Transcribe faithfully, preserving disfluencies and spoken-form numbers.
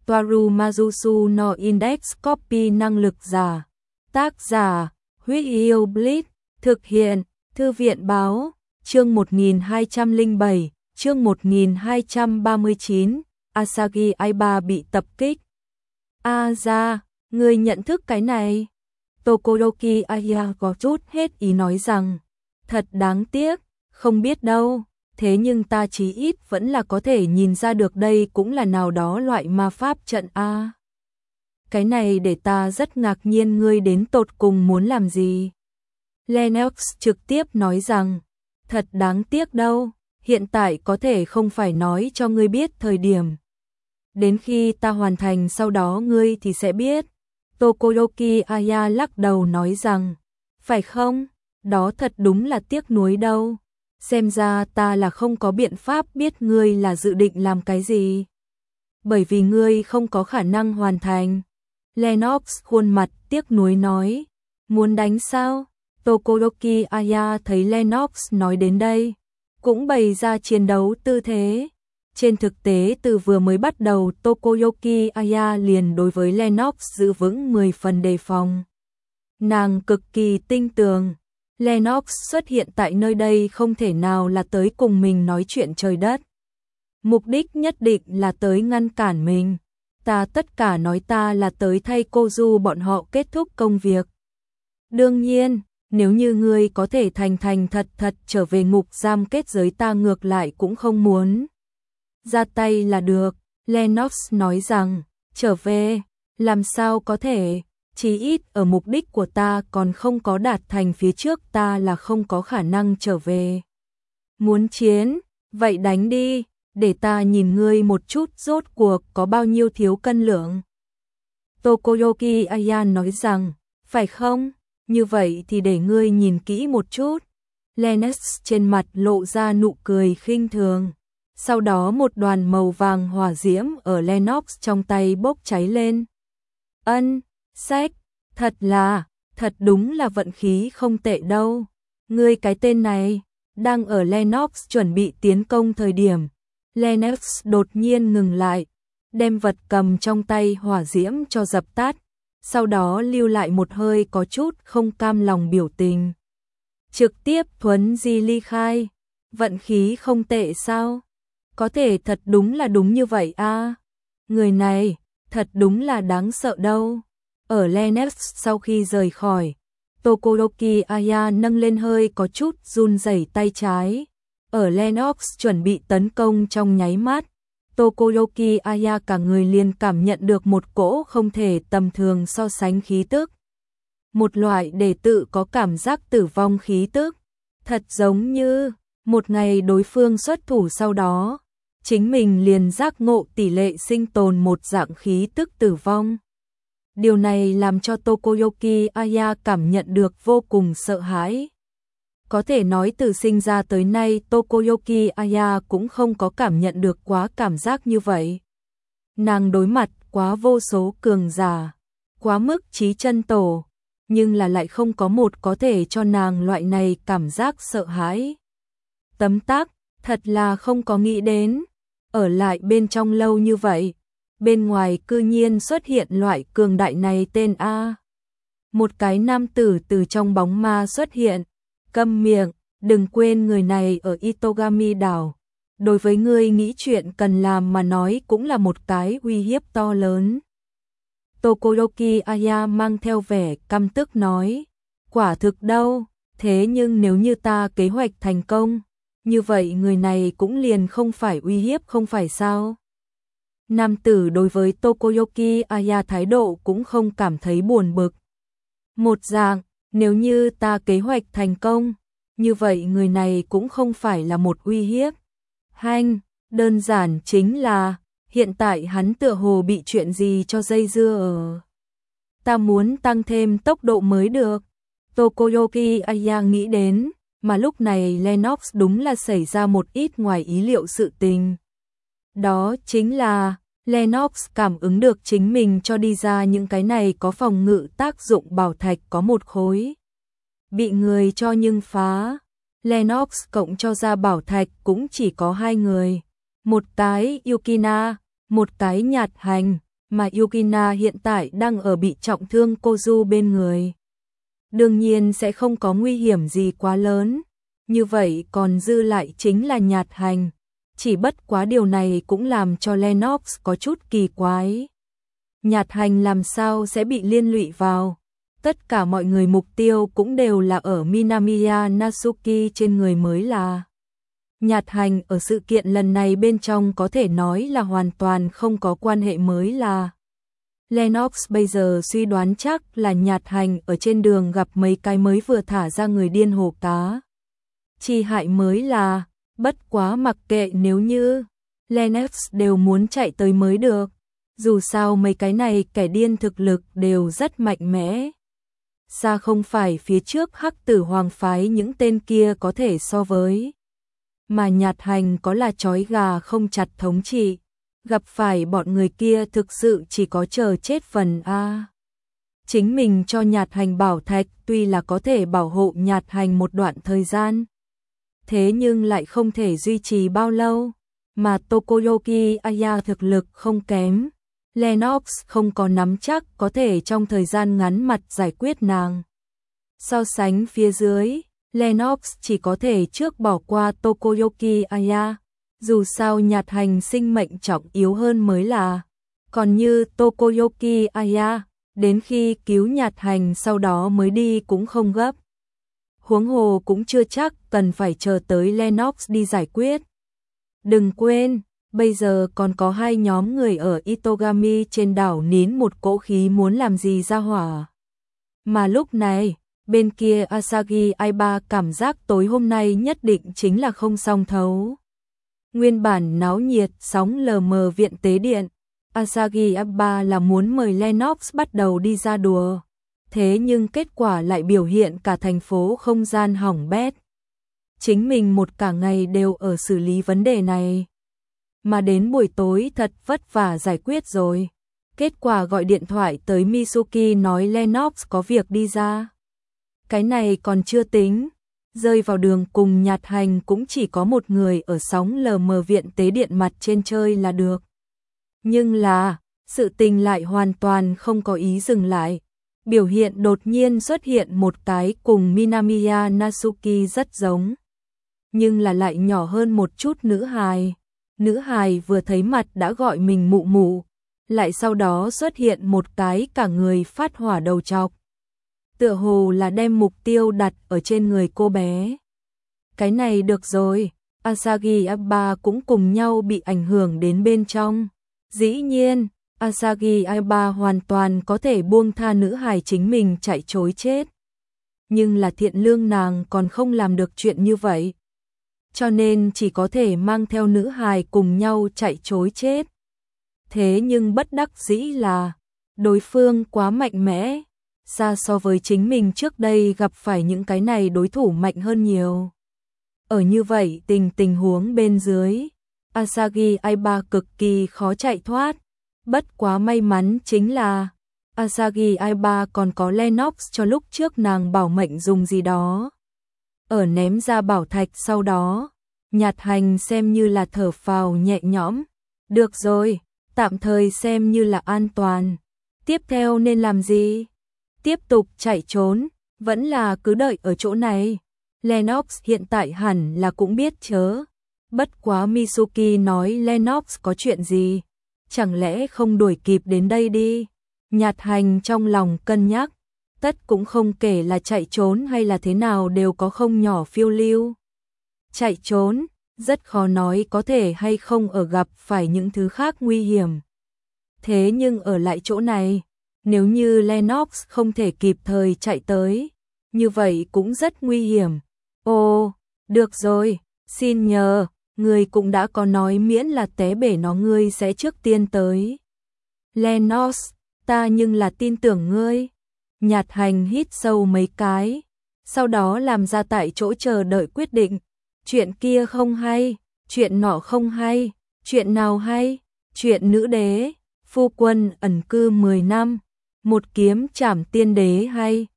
Toaru Majusu no Index Copy năng lực giả. Tác giả, Huyết Yêu Blitz, thực hiện, Thư viện báo, chương một nghìn hai trăm lẻ bảy, chương một nghìn hai trăm ba mươi chín, Asagi Aiba bị tập kích. A ra, người nhận thức cái này. Tokoroki Aya có chút hết ý nói rằng, thật đáng tiếc, không biết đâu, thế nhưng ta chí ít vẫn là có thể nhìn ra được đây cũng là nào đó loại ma pháp trận A. Cái này để ta rất ngạc nhiên, ngươi đến tột cùng muốn làm gì? Lennox trực tiếp nói rằng, thật đáng tiếc đâu, hiện tại có thể không phải nói cho ngươi biết thời điểm. Đến khi ta hoàn thành sau đó ngươi thì sẽ biết. Tokoroki Aya lắc đầu nói rằng, phải không? Đó thật đúng là tiếc nuối đâu. Xem ra ta là không có biện pháp biết ngươi là dự định làm cái gì. Bởi vì ngươi không có khả năng hoàn thành. Lennox khuôn mặt tiếc nuối nói, muốn đánh sao? Tokoroki Aya thấy Lennox nói đến đây, cũng bày ra chiến đấu tư thế. Trên thực tế từ vừa mới bắt đầu Tokoroki Aya liền đối với Lennox giữ vững mười phần đề phòng. Nàng cực kỳ tinh tường. Lennox xuất hiện tại nơi đây không thể nào là tới cùng mình nói chuyện trời đất. Mục đích nhất định là tới ngăn cản mình. Ta tất cả nói ta là tới thay Kozu bọn họ kết thúc công việc. Đương nhiên, nếu như ngươi có thể thành thành thật thật trở về ngục giam kết giới ta ngược lại cũng không muốn. Ra tay là được, Lennox nói rằng, trở về, làm sao có thể, chí ít ở mục đích của ta còn không có đạt thành phía trước ta là không có khả năng trở về. Muốn chiến, vậy đánh đi, để ta nhìn ngươi một chút rốt cuộc có bao nhiêu thiếu cân lượng. Tokoroki Aya nói rằng, phải không, như vậy thì để ngươi nhìn kỹ một chút. Lennox trên mặt lộ ra nụ cười khinh thường. Sau đó một đoàn màu vàng hỏa diễm ở Lennox trong tay bốc cháy lên. Ân, sách, thật là, thật đúng là vận khí không tệ đâu. Ngươi cái tên này, đang ở Lennox chuẩn bị tiến công thời điểm. Lennox đột nhiên ngừng lại, đem vật cầm trong tay hỏa diễm cho dập tắt. Sau đó lưu lại một hơi có chút không cam lòng biểu tình. Trực tiếp thuấn di ly khai. Vận khí không tệ sao? Có thể thật đúng là đúng như vậy a. À? Người này, thật đúng là đáng sợ đâu. Ở Lennox sau khi rời khỏi, Tokoroki Aya nâng lên hơi có chút run rẩy tay trái. Ở Lennox chuẩn bị tấn công trong nháy mắt, Tokoroki Aya cả người liền cảm nhận được một cỗ không thể tầm thường so sánh khí tức. Một loại để tự có cảm giác tử vong khí tức. Thật giống như một ngày đối phương xuất thủ sau đó, chính mình liền giác ngộ tỷ lệ sinh tồn một dạng khí tức tử vong. Điều này làm cho Tokoroki Aya cảm nhận được vô cùng sợ hãi. Có thể nói từ sinh ra tới nay Tokoroki Aya cũng không có cảm nhận được quá cảm giác như vậy. Nàng đối mặt quá vô số cường giả, quá mức chí chân tổ, nhưng là lại không có một có thể cho nàng loại này cảm giác sợ hãi. Tấm tắc, thật là không có nghĩ đến, ở lại bên trong lâu như vậy, bên ngoài cư nhiên xuất hiện loại cường đại này tên A. Một cái nam tử từ trong bóng ma xuất hiện, câm miệng, đừng quên người này ở Itogami đảo. Đối với ngươi nghĩ chuyện cần làm mà nói cũng là một cái uy hiếp to lớn. Tokoroki Aya mang theo vẻ căm tức nói, quả thực đâu, thế nhưng nếu như ta kế hoạch thành công, như vậy người này cũng liền không phải uy hiếp không phải sao? Nam tử đối với Tokoroki Aya thái độ cũng không cảm thấy buồn bực. Một dạng, nếu như ta kế hoạch thành công, như vậy người này cũng không phải là một uy hiếp. Hanh, đơn giản chính là, hiện tại hắn tựa hồ bị chuyện gì cho dây dưa ở. Ta muốn tăng thêm tốc độ mới được. Tokoroki Aya nghĩ đến, mà lúc này Lennox đúng là xảy ra một ít ngoài ý liệu sự tình. Đó chính là, Lennox cảm ứng được chính mình cho đi ra những cái này có phòng ngự tác dụng bảo thạch có một khối. Bị người cho nhưng phá. Lennox cộng cho ra bảo thạch cũng chỉ có hai người. Một cái Yukina, một cái Nhạt Hành. mà Yukina hiện tại đang ở bị trọng thương Kozu bên người. Đương nhiên sẽ không có nguy hiểm gì quá lớn, như vậy còn dư lại chính là Nhạt Hành. Chỉ bất quá điều này cũng làm cho Lennox có chút kỳ quái. Nhạt Hành làm sao sẽ bị liên lụy vào? Tất cả mọi người mục tiêu cũng đều là ở Minamiya Natsuki trên người mới là. Nhạt Hành ở sự kiện lần này bên trong có thể nói là hoàn toàn không có quan hệ mới là. Lennox bây giờ suy đoán chắc là Nhạt Hành ở trên đường gặp mấy cái mới vừa thả ra người điên hồ cá. Chi hại mới là, bất quá mặc kệ nếu như Lennox đều muốn chạy tới mới được. Dù sao mấy cái này kẻ điên thực lực đều rất mạnh mẽ. Xa không phải phía trước Hắc Tử Hoàng phái những tên kia có thể so với. Mà Nhạt Hành có là chói gà không chặt thống trị. Gặp phải bọn người kia thực sự chỉ có chờ chết phần a. Chính mình cho Nhạt Hành bảo thạch tuy là có thể bảo hộ Nhạt Hành một đoạn thời gian. Thế nhưng lại không thể duy trì bao lâu. Mà Tokoyoki Aya thực lực không kém. Lennox không có nắm chắc có thể trong thời gian ngắn mặt giải quyết nàng. So sánh phía dưới, Lennox chỉ có thể trước bỏ qua Tokoyoki Aya. Dù sao Nhạt Hành sinh mệnh trọng yếu hơn mới là. Còn như Tokoyoki Aya, đến khi cứu Nhạt Hành sau đó mới đi cũng không gấp. Huống hồ cũng chưa chắc cần phải chờ tới Lennox đi giải quyết. Đừng quên, bây giờ còn có hai nhóm người ở Itogami trên đảo nín một cỗ khí muốn làm gì ra hỏa. Mà lúc này, bên kia Asagi Aiba cảm giác tối hôm nay nhất định chính là không song thấu. Nguyên bản náo nhiệt sóng lờ mờ viện tế điện, Asagi Aiba là muốn mời Lennox bắt đầu đi ra đùa. Thế nhưng kết quả lại biểu hiện cả thành phố không gian hỏng bét. Chính mình một cả ngày đều ở xử lý vấn đề này. Mà đến buổi tối thật vất vả giải quyết rồi. Kết quả gọi điện thoại tới Mitsuki nói Lennox có việc đi ra. Cái này còn chưa tính. Rơi vào đường cùng Nhạt Hành cũng chỉ có một người ở sóng lờ mờ viện tế điện mặt trên chơi là được. Nhưng là, sự tình lại hoàn toàn không có ý dừng lại. Biểu hiện đột nhiên xuất hiện một cái cùng Minamiya Natsuki rất giống. Nhưng là lại nhỏ hơn một chút nữ hài. Nữ hài vừa thấy mặt đã gọi mình mụ mụ. Lại sau đó xuất hiện một cái cả người phát hỏa đầu trọc. Tựa hồ là đem mục tiêu đặt ở trên người cô bé. Cái này được rồi, Asagi Aiba cũng cùng nhau bị ảnh hưởng đến bên trong. Dĩ nhiên, Asagi Aiba hoàn toàn có thể buông tha nữ hài chính mình chạy trối chết. Nhưng là thiện lương nàng còn không làm được chuyện như vậy. Cho nên chỉ có thể mang theo nữ hài cùng nhau chạy trối chết. Thế nhưng bất đắc dĩ là đối phương quá mạnh mẽ, xa so với chính mình trước đây gặp phải những cái này đối thủ mạnh hơn nhiều. Ở như vậy tình tình huống bên dưới, Asagi Aiba cực kỳ khó chạy thoát. Bất quá may mắn chính là Asagi Aiba còn có Lennox cho lúc trước nàng bảo mệnh dùng gì đó. Ở ném ra bảo thạch sau đó, Nhạt Hành xem như là thở phào nhẹ nhõm. Được rồi, tạm thời xem như là an toàn. Tiếp theo nên làm gì? Tiếp tục chạy trốn, vẫn là cứ đợi ở chỗ này. Lennox hiện tại hẳn là cũng biết chớ. Bất quá Mitsuki nói Lennox có chuyện gì? Chẳng lẽ không đuổi kịp đến đây đi? Nhạt Hành trong lòng cân nhắc. Tất cũng không kể là chạy trốn hay là thế nào đều có không nhỏ phiêu lưu. Chạy trốn, rất khó nói có thể hay không ở gặp phải những thứ khác nguy hiểm. Thế nhưng ở lại chỗ này, nếu như Lennox không thể kịp thời chạy tới, như vậy cũng rất nguy hiểm. Ồ, được rồi, xin nhờ, người cũng đã có nói miễn là té bể nó ngươi sẽ trước tiên tới. Lennox, ta nhưng là tin tưởng ngươi. Nhạt Hành hít sâu mấy cái, sau đó làm ra tại chỗ chờ đợi quyết định. Chuyện kia không hay, chuyện nọ không hay, chuyện nào hay, chuyện nữ đế, phu quân ẩn cư mười năm, một kiếm trảm tiên đế hay,